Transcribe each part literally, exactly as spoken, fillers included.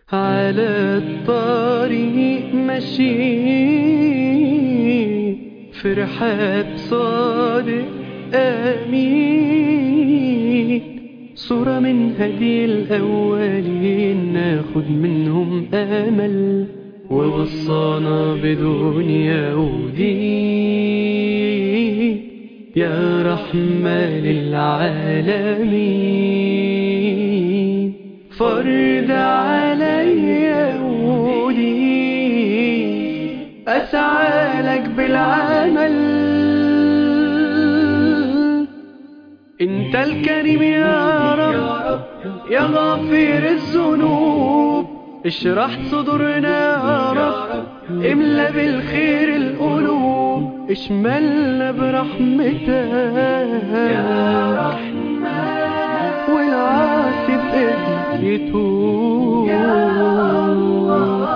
على الطريق ماشي في رحاب صادق آمين، صورة من هدي الأولين ناخد منهم أمل، ووصانا بدنيا ودين يا رحمة للعالمين. فرض عليا ودي أسعى لك بالعمل، انت الكريم يا رب يا غافر الذنوب، اشرح صدورنا يا رب، املى بالخير القلوب، اشملنا برحمتك يا رحمن، والعاصي بإذنك يتوب يا الله.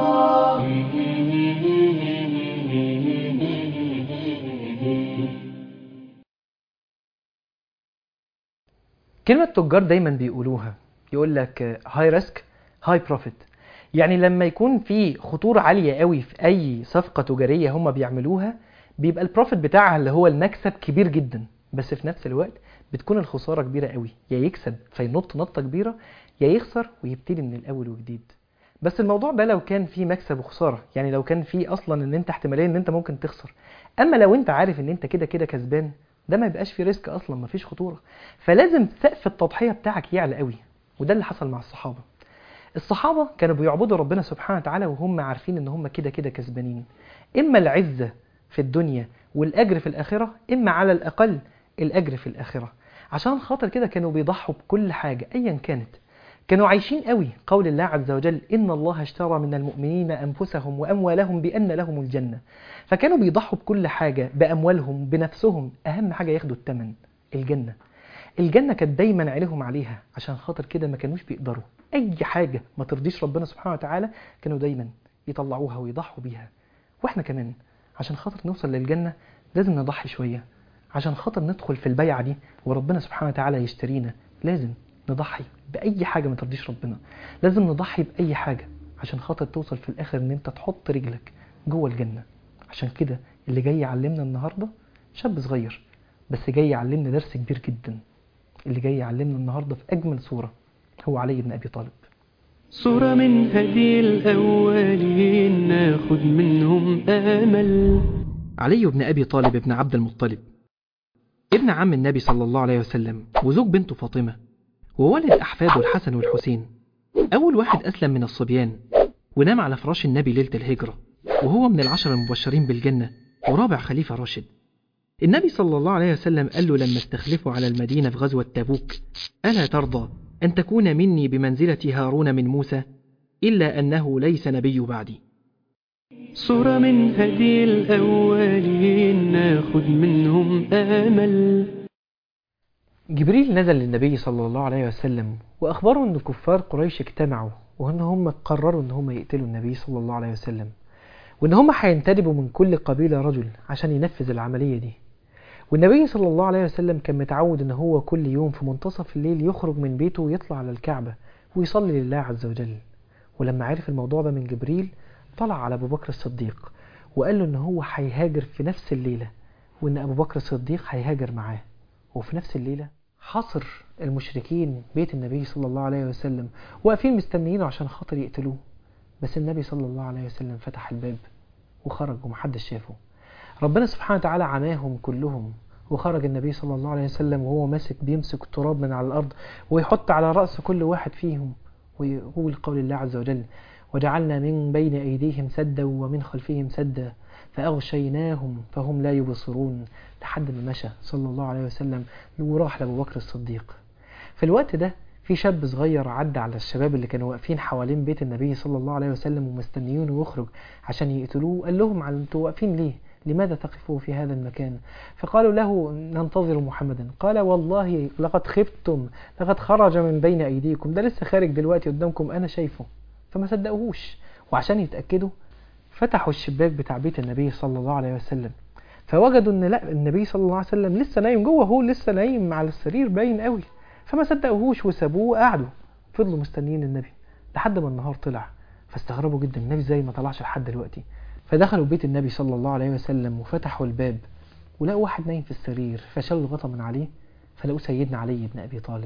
كلمة تجار دايما بيقولوها، يقول لك هاي ريسك هاي بروفيت، يعني لما يكون في خطورة عالية قوي في أي صفقة تجارية هم بيعملوها بيبقى البروفيت بتاعها اللي هو المكسب كبير جدا، بس في نفس الوقت بتكون الخسارة كبيرة قوي، يا يكسب فينط نطة كبيرة يا يخسر ويبتدي من الأول وجديد. بس الموضوع ده لو كان فيه مكسب وخسارة، يعني لو كان فيه أصلا ان انت احتمالية ان انت ممكن تخسر، اما لو انت عارف ان انت كده كده كسبان ده ما يبقاش فيه ريسك اصلا، ما فيش خطورة. فلازم سقف التضحية بتاعك يعلى قوي، وده اللي حصل مع الصحابة. الصحابة كانوا بيعبدوا ربنا سبحانه وتعالى وهم عارفين ان هم كده كده كسبانين، اما العزة في الدنيا والاجر في الاخرة، اما على الاقل الاجر في الاخرة. عشان خاطر كده كانوا بيضحوا بكل حاجة ايا كانت. كانوا عايشين قوي قول الله عز وجل إن الله اشترى من المؤمنين أنفسهم وأموالهم بأن لهم الجنة. فكانوا بيضحوا بكل حاجة، بأموالهم بنفسهم، أهم حاجة ياخدوا الثمن الجنة. الجنة كانت دايما عليهم عليها، عشان خاطر كده ما كانوش بيقدروا أي حاجة ما ترضيش ربنا سبحانه وتعالى، كانوا دايما يطلعوها ويضحوا بيها. وإحنا كمان عشان خاطر نوصل للجنة لازم نضحي شوية، عشان خاطر ندخل في البيعة دي وربنا سبحانه وتعالى يشترينا لازم نضحي بأي حاجة ما ترضيش ربنا. لازم نضحي بأي حاجة عشان خاطر توصل في الآخر ان انت تحط رجلك جوه الجنة. عشان كده اللي جاي يعلمنا النهاردة شاب صغير بس جاي يعلمنا درس كبير جدا. اللي جاي يعلمنا النهاردة في أجمل صورة هو علي بن أبي طالب. صورة من هدي الأولين ناخد منهم أمل. علي بن أبي طالب ابن عبد المطلب، ابن عم النبي صلى الله عليه وسلم وزوج بنته فاطمة، وولد أحفاده الحسن والحسين. أول واحد أسلم من الصبيان ونام على فراش النبي ليلة الهجرة، وهو من العشر المبشرين بالجنة ورابع خليفة راشد. النبي صلى الله عليه وسلم قال له لما استخلفوا على المدينة في غزوة تبوك: ألا ترضى أن تكون مني بمنزلة هارون من موسى، إلا أنه ليس نبي بعدي. صورة من هدي الأولين ناخد منهم أمل. جبريل نزل للنبي صلى الله عليه وسلم وأخبره أن كفار قريش اجتمعوا وأن هم قرروا أن هم يقتلوا النبي صلى الله عليه وسلم، وأن هم هينتدبوا من كل قبيلة رجل عشان ينفذ العملية دي. والنبي صلى الله عليه وسلم كان متعود أن هو كل يوم في منتصف الليل يخرج من بيته ويطلع على الكعبة ويصلي لله عز وجل. ولما عرف الموضوع ده من جبريل طلع على أبو بكر الصديق وقال له أن هو هيهاجر في نفس الليلة، وأن أبو بكر الصديق هيهاجر معاه. وفي نفس الليلة حصر المشركين بيت النبي صلى الله عليه وسلم واقفين مستنيينه عشان خاطر يقتلوه. بس النبي صلى الله عليه وسلم فتح الباب وخرج ومحدش شافه. ربنا سبحانه وتعالى عماهم كلهم، وخرج النبي صلى الله عليه وسلم وهو ماسك بيمسك التراب من على الأرض ويحط على رأس كل واحد فيهم، ويقول قول الله عز وجل: وجعلنا من بين أيديهم سدا ومن خلفهم سدا فأغشيناهم فهم لا يبصرون، لحد ما مشى صلى الله عليه وسلم وراح لأبو بكر الصديق. في الوقت ده في شاب صغير عدى على الشباب اللي كانوا واقفين حوالين بيت النبي صلى الله عليه وسلم ومستنيونه يخرج عشان يقتلوه. قال لهم: انتوا واقفين ليه؟ لماذا تقفوا في هذا المكان؟ فقالوا له: ننتظر محمدا. قال: والله لقد خفتم، لقد خرج من بين أيديكم، ده لسه خارج دلوقتي قدامكم أنا شايفه. فما صدقوهوش، وعشان يتأكدوا فتحوا الشباك بتاع بيت النبي صلى الله عليه وسلم، فوجدوا ان لا، النبي صلى الله عليه وسلم لسه نايم جوه، هو لسه نايم على السرير باين قوي. فما صدقوهوش وسابوه وقعدوا فضلوا مستنيين النبي. لحد ما النهار طلع، فاستغربوا جدا النبي ازاي ما طلعش لحد دلوقتي. فدخلوا بيت النبي صلى الله عليه وسلم وفتحوا الباب ولقوا واحد نايم في السرير، فشالوا الغطا من عليه فلقوا سيدنا علي بن أبي طالب.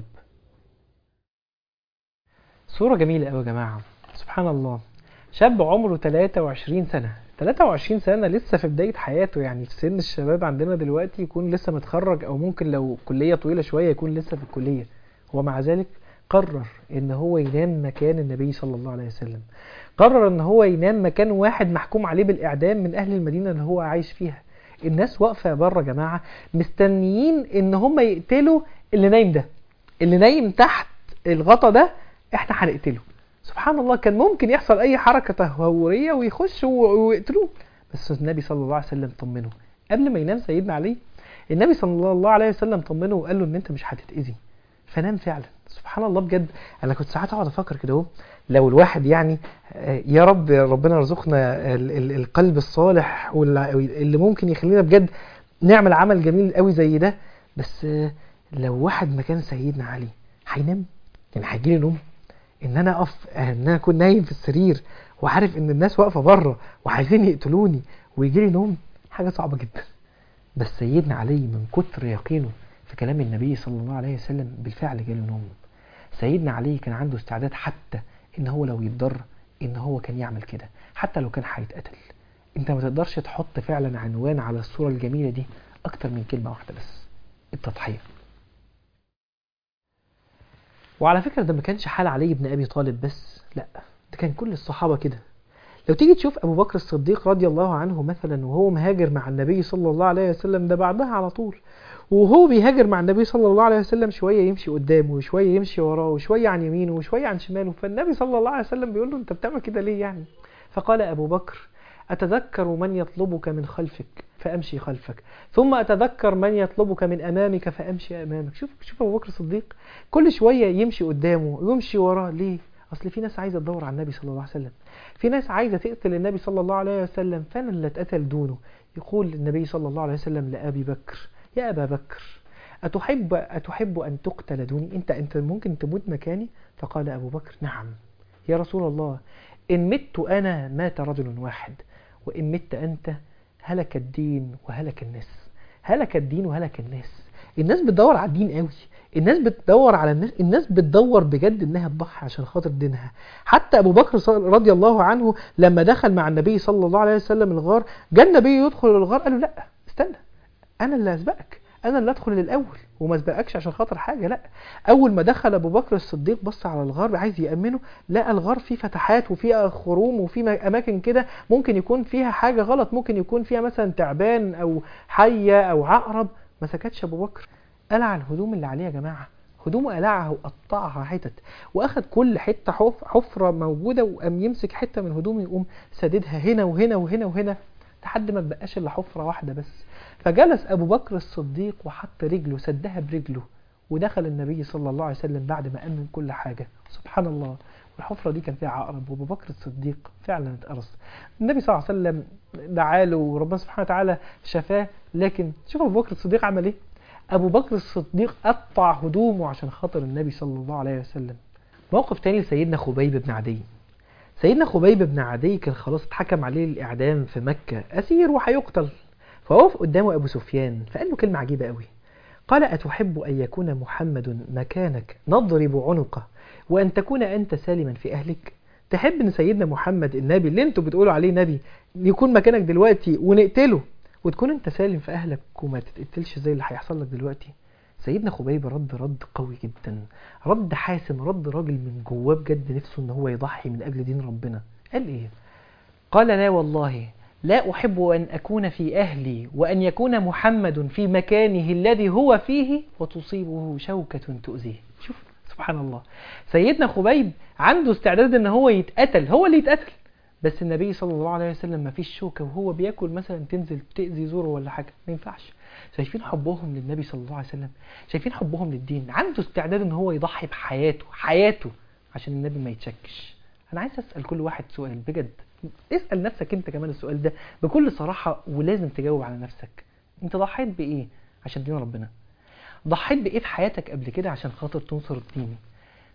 صورة جميلة قوي يا جماعة. سبحان الله، شاب عمره ثلاثة وعشرين سنة، ثلاثة وعشرين سنة لسه في بداية حياته، يعني في سن الشباب عندنا دلوقتي يكون لسه متخرج، أو ممكن لو كلية طويلة شوية يكون لسه في الكلية. ومع ذلك قرر إن هو ينام مكان النبي صلى الله عليه وسلم، قرر إن هو ينام مكان واحد محكوم عليه بالإعدام من أهل المدينة اللي هو عايش فيها. الناس واقفة بره يا جماعة مستنيين إن هم يقتلوا اللي نايم ده، اللي نايم تحت الغطا ده احنا هنقتله. سبحان الله، كان ممكن يحصل اي حركة تهورية ويخشوا ويقتلوه، بس النبي صلى الله عليه وسلم طمنه قبل ما ينام سيدنا علي. النبي صلى الله عليه وسلم طمنه وقال له ان انت مش هتتأذي، فنام فعلا. سبحان الله بجد، انا كنت ساعات اقعد افكر كده اهو، لو الواحد يعني يا رب ربنا يرزقنا القلب الصالح اللي ممكن يخلينا بجد نعمل عمل جميل قوي زي ده، بس لو واحد مكان سيدنا علي هينام؟ يعني هيجيلي نوم ان انا اقف، ان انا اكون نايم في السرير وعارف ان الناس واقفه بره وعايزين يقتلوني ويجيلي نوم؟ حاجه صعبه جدا. بس سيدنا علي من كتر يقينه في كلام النبي صلى الله عليه وسلم بالفعل جاله نوم. سيدنا علي كان عنده استعداد حتى ان هو لو يتضر ان هو كان يعمل كده، حتى لو كان هيتقتل. انت ما تقدرش تحط فعلا عنوان على الصوره الجميله دي اكتر من كلمه واحده بس: التضحيه. وعلى فكرة ده ما كانش حال علي بن أبي طالب بس، لا ده كان كل الصحابة كده. لو تيجي تشوف أبو بكر الصديق رضي الله عنه مثلا وهو مهاجر مع النبي صلى الله عليه وسلم، ده بعدها على طول وهو بيهاجر مع النبي صلى الله عليه وسلم شوية يمشي قدامه وشوية يمشي وراه وشوية عن يمينه وشوية عن شماله، فالنبي صلى الله عليه وسلم بيقول له انت بتعمل كده ليه يعني؟ فقال أبو بكر: أتذكر من يطلبك من خلفك فأمشي خلفك، ثم أتذكر من يطلبك من أمامك فأمشي أمامك. شوف شوف أبو بكر الصديق كل شوية يمشي قدامه ويمشي وراه. ليه؟ أصل في ناس عايزة تدور على النبي صلى الله عليه وسلم، في ناس عايزة تقتل النبي صلى الله عليه وسلم، فأنا اللي اتقتل دونه. يقول النبي صلى الله عليه وسلم لأبي بكر: يا أبا بكر، أتحب أتحب أن تقتل دوني؟ أنت أنت ممكن تموت مكاني؟ فقال أبو بكر: نعم يا رسول الله، إن مت أنا مات رجل واحد، وإن مت أنت هلك الدين وهلك الناس. هلك الدين وهلك الناس. الناس بتدور على الدين قوي، الناس بتدور على الناس، الناس بتدور بجد انها تضحي عشان خاطر دينها. حتى ابو بكر رضي الله عنه لما دخل مع النبي صلى الله عليه وسلم الغار، جاء النبي يدخل الغار قال له: لا استنى، انا اللي اسبقك، انا اللي ادخل الاول وما اسبقكش عشان خاطر حاجه. لا، اول ما دخل ابو بكر الصديق بص على الغار عايز يامنه، لقى الغار فيه فتحات وفيه خروم وفيه اماكن كده ممكن يكون فيها حاجه غلط، ممكن يكون فيها مثلا تعبان او حيه او عقرب. ما سكتش ابو بكر، قلع الهدوم اللي عليه يا جماعه، هدومه قلعها وقطعها حتت، واخد كل حته حفره موجوده وقام يمسك حته من هدومه يقوم سددها هنا وهنا وهنا وهنا لحد ما تبقاش الا حفره واحده بس. فجلس ابو بكر الصديق وحط رجله سدها برجله، ودخل النبي صلى الله عليه وسلم بعد ما امن كل حاجه. سبحان الله، والحفره دي كان فيها عقرب وابو بكر الصديق فعلا اتقرص. النبي صلى الله عليه وسلم دعاله وربنا سبحانه وتعالى شفاه، لكن شوف ابو بكر الصديق عمل ايه. ابو بكر الصديق قطع هدومه عشان خاطر النبي صلى الله عليه وسلم. موقف تاني لسيدنا خبيب بن عدي. سيدنا خبيب بن عدي كان خلاص اتحكم عليه الاعدام في مكه، اسير وهيقتل. فوقف قدامه ابو سفيان فقال له كلمه عجيبه قوي، قال: أتحب أن يكون محمد مكانك نضرب عنقه وأن تكون أنت سالما في أهلك؟ تحب أن سيدنا محمد النبي اللي انتوا بتقولوا عليه نبي يكون مكانك دلوقتي ونقتله وتكون انت سالم في أهلك وما تتقتلش زي اللي هيحصل لك دلوقتي؟ سيدنا خبيب رد رد قوي جدا، رد حاسم، رد راجل من جواه بجد نفسه ان هو يضحي من أجل دين ربنا. قال ايه؟ قال: لا والله لا أحب أن أكون في أهلي وأن يكون محمد في مكانه الذي هو فيه وتصيبه شوكة تؤذيه. شوف سبحان الله، سيدنا خبيب عنده استعداد ان هو يتقتل، هو اللي يتقتل، بس النبي صلى الله عليه وسلم ما فيش شوكة وهو بياكل مثلا تنزل تأذي زوره ولا حاجة، ما ينفعش. شايفين حبهم للنبي صلى الله عليه وسلم، شايفين حبهم للدين، عنده استعداد ان هو يضحي بحياته حياته عشان النبي ما يتشكش. انا عايز اسأل كل واحد سؤال بجد، اسأل نفسك انت كمان السؤال ده بكل صراحة ولازم تجاوب على نفسك. انت ضحيت بايه عشان دين ربنا؟ ضحيت بايه في حياتك قبل كده عشان خاطر تنصر الدين؟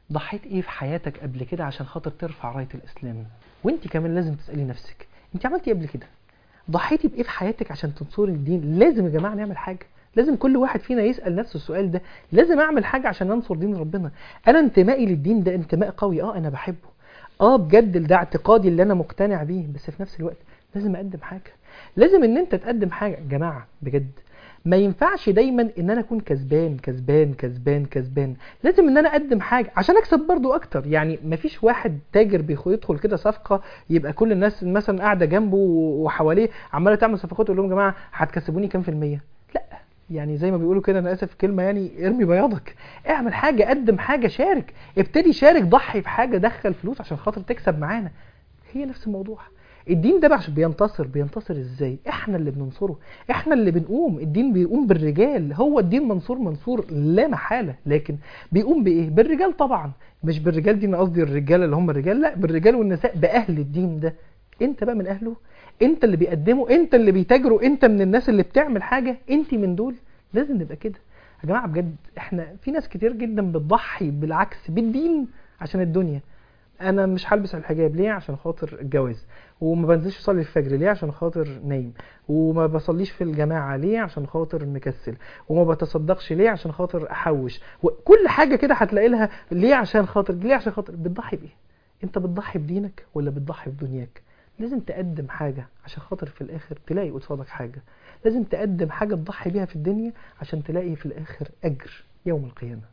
ضحيت ايه في حياتك قبل كده عشان خاطر ترفع راية الاسلام؟ وانت كمان لازم تسألي نفسك انت عملتي ايه قبل كده؟ ضحيتي بايه في حياتك عشان تنصري الدين؟ لازم يا جماعة نعمل حاجة، لازم كل واحد فينا يسأل نفسه السؤال ده، لازم اعمل حاجة عشان انصر دين ربنا. انا انتمائي للدين ده انتماء قوي، اه انا بحبه، اه بجد ده اعتقادي اللي انا مقتنع بيه، بس في نفس الوقت لازم اقدم حاجة. لازم ان انت تقدم حاجة يا جماعة بجد. ما ينفعش دايما ان انا اكون كسبان كسبان كسبان كسبان، لازم ان انا اقدم حاجة عشان اكسب برضو اكتر. يعني مفيش واحد تاجر بيدخل كده صفقة يبقى كل الناس مثلا قاعدة جنبه وحواليه عمالة تعمل صفقات ويقول لهم يا جماعة هتكسبوني كام في المية. لا، يعني زي ما بيقولوا كده، انا اسف في كلمة، يعني ارمي بياضك، اعمل حاجة، قدم حاجة، شارك، ابتدي شارك، ضحي في حاجة، دخل فلوس عشان خاطر تكسب معانا. هي نفس الموضوع. الدين ده عشان بينتصر، بينتصر ازاي؟ احنا اللي بننصره، احنا اللي بنقوم. الدين بيقوم بالرجال، هو الدين منصور منصور لا محالة، لكن بيقوم بايه؟ بالرجال طبعا. مش بالرجال دي انا قصدي الرجال اللي هم الرجال، لا، بالرجال والنساء، باهل الدين ده. انت بقى من اهله، انت اللي بيقدمه، انت اللي بيتاجروا، انت من الناس اللي بتعمل حاجة، انت من دول. لازم نبقى كده يا جماعة بجد. احنا في ناس كتير جدا بتضحي بالعكس بالدين عشان الدنيا. انا مش هلبس الحجاب ليه؟ عشان خاطر الجواز. وما بنزلش اصلي الفجر ليه؟ عشان خاطر نايم. وما بصليش في الجماعه ليه؟ عشان خاطر مكسل. وما بتصدقش ليه؟ عشان خاطر احوش. وكل حاجه كده هتلاقي لها ليه؟ عشان خاطر ليه؟ عشان خاطر. بتضحي بايه؟ انت بتضحي بدينك ولا بتضحي بدنياك؟ لازم تقدم حاجه عشان خاطر في الاخر تلاقي قصادك حاجه. لازم تقدم حاجه تضحي بيها في الدنيا عشان تلاقي في الاخر اجر يوم القيامه.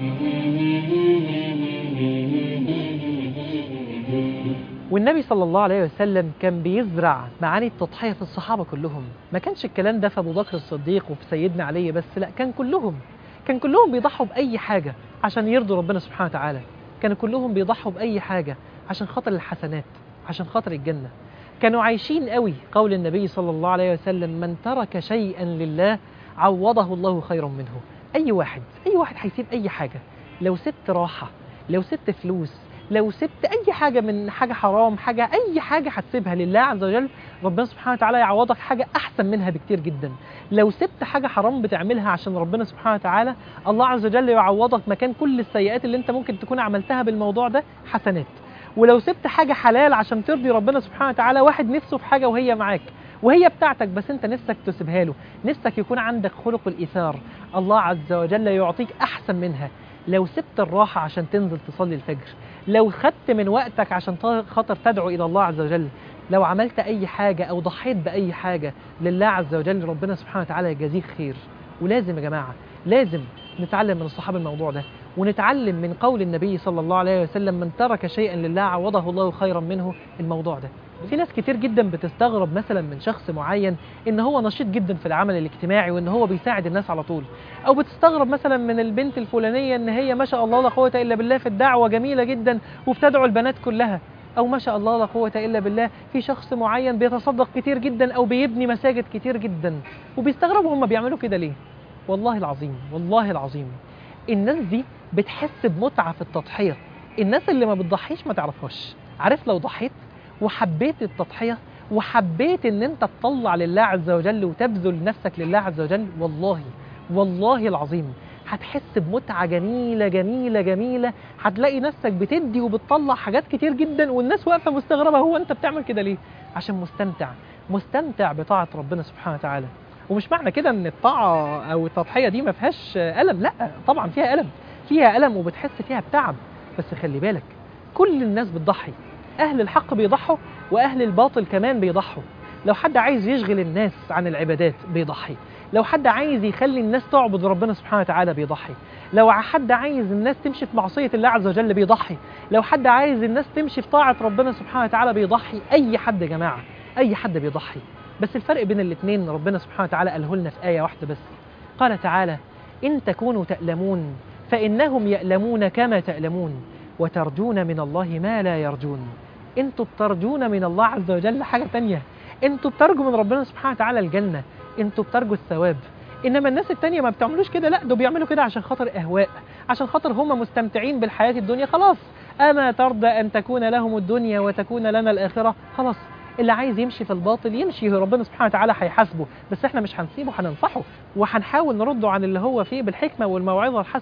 والنبي صلى الله عليه وسلم كان بيزرع معاني التضحية في الصحابة كلهم. ما كانش الكلام ده في أبو بكر الصديق وفي سيدنا علي بس، لا، كان كلهم كان كلهم بيضحوا بأي حاجة عشان يرضوا ربنا سبحانه وتعالى. كانوا كلهم بيضحوا بأي حاجة عشان خاطر الحسنات، عشان خاطر الجنة. كانوا عايشين قوي قول النبي صلى الله عليه وسلم: من ترك شيئا لله عوضه الله خيرا منه. أي واحد أي واحد هيسيب أي حاجة، لو سبت راحة، لو سبت فلوس، لو سبت اي حاجه من حاجه حرام، حاجه اي حاجه هتسيبها لله عز وجل، ربنا سبحانه وتعالى يعوضك حاجه احسن منها بكتير جدا. لو سبت حاجه حرام بتعملها عشان ربنا سبحانه وتعالى، الله عز وجل يعوضك مكان كل السيئات اللي انت ممكن تكون عملتها بالموضوع ده حسنات. ولو سبت حاجه حلال عشان ترضي ربنا سبحانه وتعالى، واحد نفسه في حاجه وهي معاك وهي بتاعتك بس انت نفسك تسيبها له، نفسك يكون عندك خلق الايثار، الله عز وجل يعطيك احسن منها. لو سبت الراحه عشان تنزل تصلي الفجر، لو خدت من وقتك عشان خاطر تدعو إلى الله عز وجل، لو عملت أي حاجة أو ضحيت بأي حاجة لله عز وجل، ربنا سبحانه وتعالى يجازيك خير. ولازم يا جماعة لازم نتعلم من الصحابة الموضوع ده، ونتعلم من قول النبي صلى الله عليه وسلم: من ترك شيئا لله عوضه الله خيرا منه. الموضوع ده في ناس كتير جدا بتستغرب مثلا من شخص معين ان هو نشيط جدا في العمل الاجتماعي وان هو بيساعد الناس على طول، او بتستغرب مثلا من البنت الفلانية ان هي ما شاء الله لا قوة الا بالله في الدعوة جميلة جدا وبتدعو البنات كلها، او ما شاء الله لا قوة الا بالله في شخص معين بيتصدق كتير جدا او بيبني مساجد كتير جدا، وبيستغربوا هم بيعملوا كده ليه. والله العظيم والله العظيم الناس دي بتحس بمتعة في التضحية، الناس اللي ما بتضحيش ما تعرفهاش. عارف لو ضحيت وحبيت التضحية وحبيت ان انت تطلع لله عز وجل وتبذل نفسك لله عز وجل، والله والله العظيم هتحس بمتعة جميلة جميلة جميلة. هتلاقي نفسك بتدي وبتطلع حاجات كتير جدا والناس واقفة مستغربة، هو انت بتعمل كده ليه؟ عشان مستمتع مستمتع بطاعة ربنا سبحانه وتعالى. ومش معنى كده ان الطاعة او التضحية دي ما فيهاش ألم، لا طبعا فيها ألم، فيها ألم وبتحس فيها بتعب، بس خلي بالك كل الناس بتضحي. أهل الحق بيضحوا وأهل الباطل كمان بيضحوا. لو حد عايز يشغل الناس عن العبادات بيضحي، لو حد عايز يخلي الناس تعبد ربنا سبحانه وتعالى بيضحي، لو حد عايز الناس تمشي في معصية الله عز وجل بيضحي، لو حد عايز الناس تمشي في طاعة ربنا سبحانه وتعالى بيضحي. أي حد يا جماعة أي حد بيضحي، بس الفرق بين الاثنين ربنا سبحانه وتعالى قاله لنا في آية واحدة بس. قال تعالى: إن تكونوا تألمون فإنهم يألمون كما تألمون وترجون من الله ما لا يرجون. انتوا بترجون من الله عز وجل حاجة تانية، انتوا بترجوا من ربنا سبحانه وتعالى الجنة، انتوا بترجوا الثواب. انما الناس التانية ما بتعملوش كده، لا دول بيعملوا كده عشان خاطر اهواء، عشان خاطر هم مستمتعين بالحياة الدنيا. خلاص، اما ترضى ان تكون لهم الدنيا وتكون لنا الاخرة. خلاص، اللي عايز يمشي في الباطل يمشي، ربنا سبحانه وتعالى هيحاسبه، بس احنا مش هنسيبه، هننصحه وهنحاول نرده عن اللي هو فيه بالحكمة والموعظة الحسنة.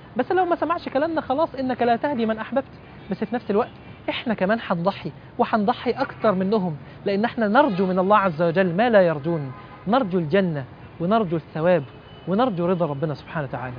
بس لو ما سمعش كلامنا خلاص انك لا تهدي من احببت. بس في نفس الوقت احنا كمان هنضحي، وهنضحي اكتر منهم، لان احنا نرجو من الله عز وجل ما لا يرجون. نرجو الجنة ونرجو الثواب ونرجو رضا ربنا سبحانه وتعالى.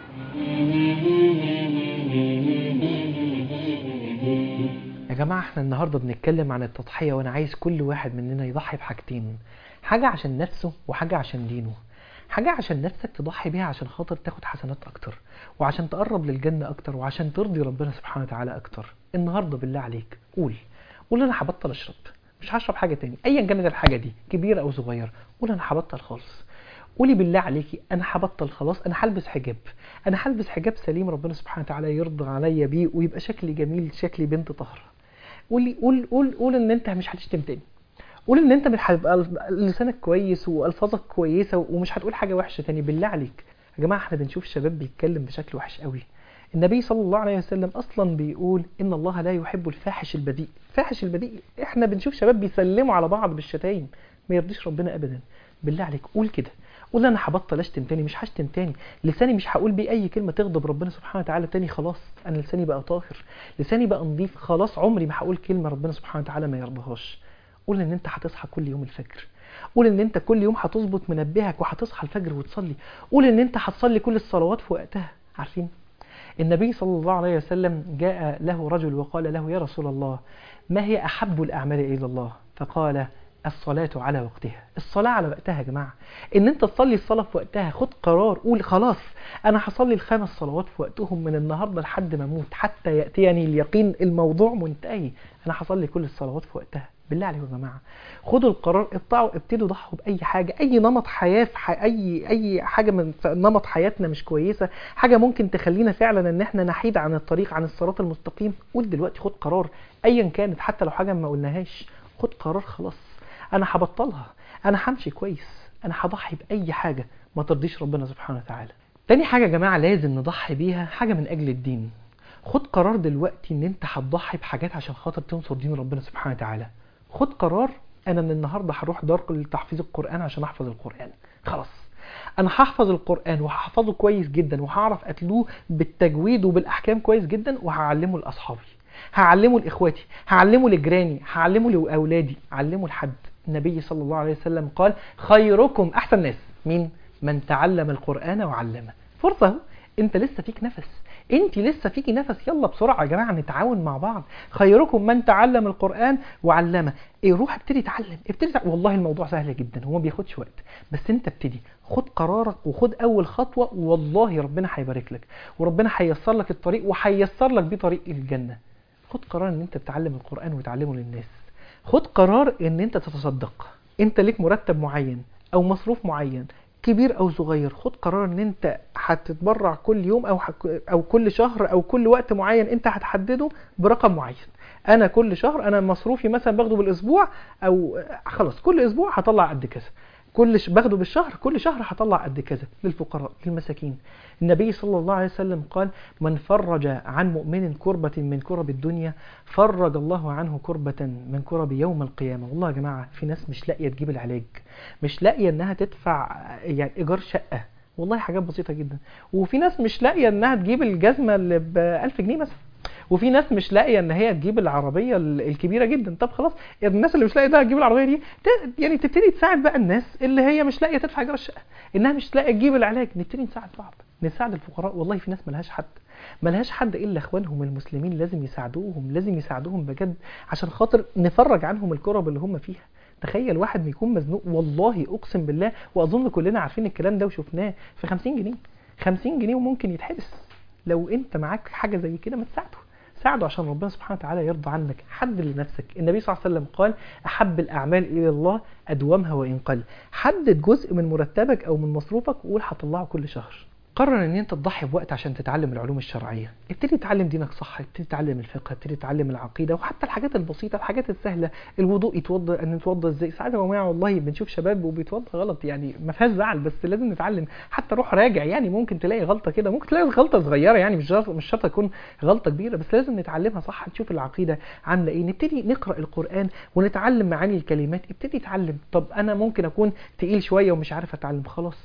يا جماعة احنا النهاردة بنتكلم عن التضحية، وانا عايز كل واحد مننا يضحي بحاجتين، حاجة عشان نفسه وحاجة عشان دينه. حاجة عشان نفسك تضحي بيها عشان خاطر تاخد حسنات اكتر، وعشان تقرب للجنة اكتر، وعشان ترضي ربنا سبحانه وتعالى اكتر. النهاردة بالله عليك قول قول انا هبطل اشرب، مش هشرب حاجة تاني ايا كانت الحاجة دي كبيرة او صغيرة. قول انا هبطل خالص. قولي بالله عليكي انا هبطل خلاص، انا هلبس حجاب، انا هلبس حجاب سليم ربنا سبحانه وتعالى يرضى عليا بيه ويبقى شكلي جميل، شكلي بنت طهرة. قولي قول قول قول ان انت مش هتشتم تاني. قول ان انت مش هيبقى لسانك كويس والفاظك كويسه ومش هتقول حاجه وحشه تاني. بالله عليك يا جماعه احنا بنشوف شباب بيتكلم بشكل وحش قوي. النبي صلى الله عليه وسلم اصلا بيقول ان الله لا يحب الفاحش البذيء. الفاحش البذيء احنا بنشوف شباب بيسلموا على بعض بالشتايم، ما يرضيش ربنا ابدا. بالله عليك قول كده، قول انا هبطل اشتم تاني، مش هشتم تاني، لساني مش هقول بيه اي كلمه تغضب ربنا سبحانه وتعالى تاني. خلاص انا لساني بقى طاهر، لساني بقى نظيف، خلاص عمري ما هقول كلمه ربنا سبحانه وتعالى ما يرضاهاش. قول ان انت هتصحى كل يوم الفجر، قول ان انت كل يوم هتظبط منبهك وهتصحى الفجر وتصلي، قول ان انت هتصلي كل الصلوات في وقتها. عارفين النبي صلى الله عليه وسلم جاء له رجل وقال له يا رسول الله ما هي احب الاعمال الى الله؟ فقال الصلاة على وقتها. الصلاة على وقتها يا جماعة، ان انت تصلي الصلاة في وقتها. خد قرار، قول خلاص انا هصلي الخمس صلوات في وقتهم من النهاردة لحد ما اموت حتى يأتيني اليقين، الموضوع منتهي، انا هصلي كل الصلوات في وقتها. بالله عليكم يا جماعة خدوا القرار، اطلعوا ابتدوا ضحوا بأي حاجة، أي نمط حياة في ح... أي أي حاجة من نمط حياتنا مش كويسة، حاجة ممكن تخلينا فعلا إن احنا نحيد عن الطريق، عن الصراط المستقيم. قول دلوقتي خد قرار أيا كانت، حتى لو حاجة ما قلناهاش خد قرار خلاص أنا هبطلها، أنا همشي كويس، أنا هضحي بأي حاجة ما ترضيش ربنا سبحانه وتعالى. تاني حاجة يا جماعة لازم نضحي بيها حاجة من أجل الدين. خد قرار دلوقتي إن أنت هتضحي بحاجات عشان خاطر تنصر دين ربنا سبحانه وتعالى. خد قرار انا من النهارده هروح دار لتحفيظ القران عشان احفظ القران. خلاص انا هحفظ القران وهحفظه كويس جدا وهعرف اتلوه بالتجويد وبالاحكام كويس جدا، وهعلمه لاصحابي، هعلمه لاخواتي، هعلمه لجيراني، هعلمه لاولادي، علمه لحد. النبي صلى الله عليه وسلم قال خيركم احسن ناس مين؟ من تعلم القران وعلمه. فرصه انت لسه فيك نفس، انت لسه فيكي نفس، يلا بسرعه يا جماعه نتعاون مع بعض. خيركم من تعلم القران وعلمه. ايه روح ابتدي اتعلم، ابتدي تعلم. والله الموضوع سهل جدا وما بياخدش وقت، بس انت ابتدي خد قرارك وخد اول خطوه، والله ربنا هيبارك لك وربنا هييسر لك الطريق وهييسر لك بيه طريق الجنه. خد قرار ان انت تتعلم القران وتعلمه للناس. خد قرار ان انت تتصدق، انت ليك مرتب معين او مصروف معين كبير او صغير. خد قرار ان انت هتتبرع كل يوم او او كل شهر او كل وقت معين انت هتحدده برقم معين. انا كل شهر انا مصروفي مثلا باخده بالاسبوع، او خلاص كل اسبوع هطلع قد كذا، كل باخده بالشهر كل شهر هطلع قد كذا للفقراء للمساكين. النبي صلى الله عليه وسلم قال من فرج عن مؤمن كربة من كرب الدنيا فرج الله عنه كربة من كرب يوم القيامة. والله يا جماعة في ناس مش لاقية تجيب العلاج، مش لاقية انها تدفع يعني ايجار شقة، والله حاجات بسيطة جدا. وفي ناس مش لاقية انها تجيب الجزمة اللي بألف جنيه مثلا، وفي ناس مش لاقيه ان هي تجيب العربيه الكبيره جدا. طب خلاص الناس اللي مش لاقيه ده تجيب العربيه دي يعني تبتدي تساعد بقى الناس اللي هي مش لاقيه تدفع ايجار الشقه، انها مش لاقيه تجيب العلاج. نبتدي نساعد بعض، نساعد الفقراء. والله في ناس ملهاش حد، ملهاش حد الا اخوانهم المسلمين، لازم يساعدوهم، لازم يساعدوهم بجد عشان خاطر نفرج عنهم الكرب اللي هم فيها. تخيل واحد بيكون مزنوق، والله اقسم بالله واظن كلنا عارفين الكلام ده وشفناه، في خمسين جنيه خمسين جنيه وممكن يتحبس. لو انت معاك حاجه زي كده ما تساعده، ساعده عشان ربنا سبحانه وتعالى يرضى عنك. حدد لنفسك. النبي صلى الله عليه وسلم قال احب الاعمال الى الله ادومها وان قل. حدد جزء من مرتبك او من مصروفك وقول هطلعه كل شهر. قرر ان انت تضحي بوقت عشان تتعلم العلوم الشرعيه. ابتدي تتعلم دينك صح، ابتدي تتعلم الفقه، ابتدي تتعلم العقيده، وحتى الحاجات البسيطه، الحاجات السهله، الوضوء يتوضا ان نتوضا ازاي. ساعات يا جماعه والله بنشوف شباب وبيتوضا غلط، يعني ما فيهاش زعل بس لازم نتعلم. حتى روح راجع، يعني ممكن تلاقي غلطه كده، ممكن تلاقي غلطه صغيره، يعني مش شرط مش شرط تكون غلطه كبيره، بس لازم نتعلمها صح. تشوف العقيده عامله ايه، نبتدي نقرا القران ونتعلم معاني الكلمات. ابتدي اتعلم. طب انا ممكن اكون تقيل شويه ومش عارف اتعلم، خلاص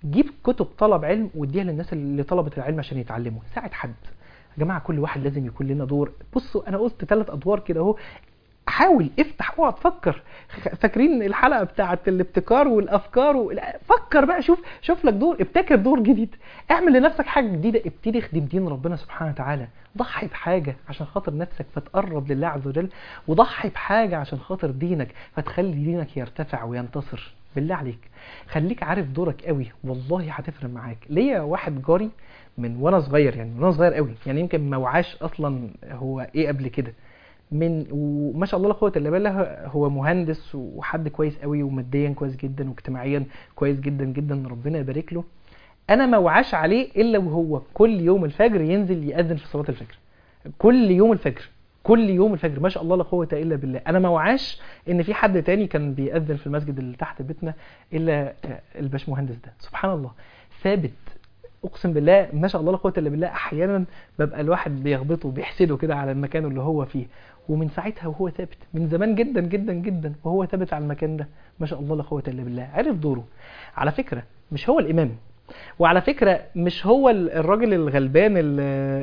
جيب كتب طلب علم واديها للناس اللي طلبت العلم عشان يتعلموا. ساعد حد يا جماعه، كل واحد لازم يكون لنا دور. بصوا انا قلت ثلاث ادوار كده اهو، حاول افتح اقعد فكر. فاكرين الحلقه بتاعه الابتكار والافكار و... فكر بقى، شوف شوف لك دور، ابتكر دور جديد، اعمل لنفسك حاجه جديده، ابتدي خدم دين ربنا سبحانه وتعالى. ضحي بحاجه عشان خاطر نفسك فتقرب لله عز وجل، وضحي بحاجه عشان خاطر دينك فتخلي دينك يرتفع وينتصر. بالله عليك خليك عارف دورك قوي، والله هتفرق معاك. ليا واحد جاري من وانا صغير، يعني وانا صغير قوي، يعني يمكن ما وعاش اصلا هو ايه قبل كده، من وما شاء الله لا قوه الا بالله، هو مهندس وحد كويس قوي وماديا كويس جدا واجتماعيا كويس جدا جدا، ربنا يبارك له. انا ما وعاش عليه الا وهو كل يوم الفجر ينزل يأذن في صلاه الفجر، كل يوم الفجر، كل يوم الفجر، ما شاء الله لا قوه الا بالله. انا ما وعاش ان في حد تاني كان بيأذن في المسجد اللي تحت بيتنا الا الباشمهندس ده. سبحان الله ثابت، اقسم بالله ما شاء الله لا قوه الا بالله. احيانا ببقى الواحد بيغبطه وبيحسده كده على المكان اللي هو فيه، ومن ساعتها وهو ثابت، من زمان جدا جدا جدا وهو ثابت على المكان ده، ما شاء الله لا قوه الا بالله. عرف دوره. على فكره مش هو الامام، وعلى فكره مش هو الراجل الغلبان اللي,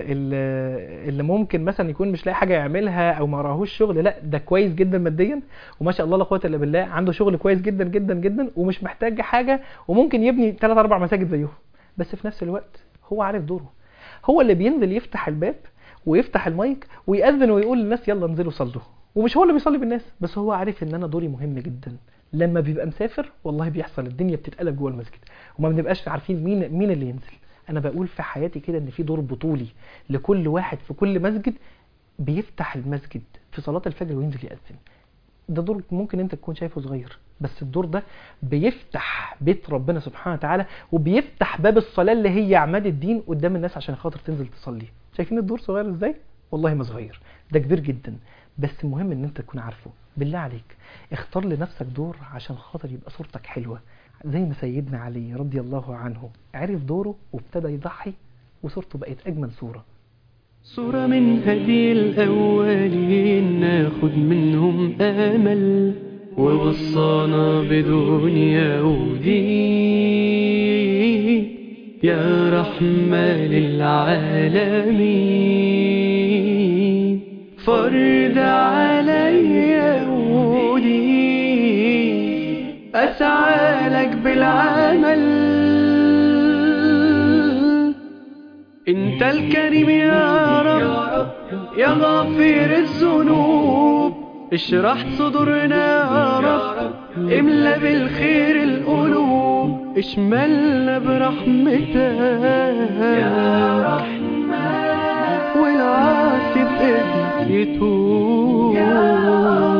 اللي ممكن مثلا يكون مش لاقي حاجه يعملها او ما راهوش شغل، لا ده كويس جدا ماديا وما شاء الله لا قوه الا بالله، عنده شغل كويس جدا جدا جدا ومش محتاج حاجه، وممكن يبني ثلاث اربع مساجد زيهم. بس في نفس الوقت هو عارف دوره، هو اللي بينزل يفتح الباب ويفتح المايك ويأذن ويقول للناس يلا انزلوا صلوا، ومش هو اللي بيصلي بالناس، بس هو عارف ان انا دوري مهم جدا. لما بيبقى مسافر والله بيحصل الدنيا بتتقلب جوه المسجد وما بنبقاش عارفين مين مين اللي ينزل. انا بقول في حياتي كده ان في دور بطولي لكل واحد في كل مسجد بيفتح المسجد في صلاة الفجر وينزل يأذن. ده دور ممكن انت تكون شايفه صغير، بس الدور ده بيفتح بيت ربنا سبحانه وتعالى، وبيفتح باب الصلاة اللي هي عماد الدين قدام الناس عشان خاطر تنزل تصلي. شايفين الدور صغير ازاي؟ والله ما صغير، ده كبير جدا، بس المهم ان انت تكون عارفه. بالله عليك اختار لنفسك دور عشان خاطر يبقى صورتك حلوة، زي ما سيدنا علي رضي الله عنه عرف دوره وابتدى يضحي وصورته بقت اجمل صورة. صورة من هدي الأولين ناخد منهم آمل، ووصانا بدنيا ودين يا رحمة للعالمين. فرض عليا ودين أسعى لك بالعمل، انت الكريم يا رب يا غفير الذنوب، اشرح صدورنا يا رب املا بالخير القلوب، اشملنا برحمتك يا رحمن والعاصي بإذنك يتوب.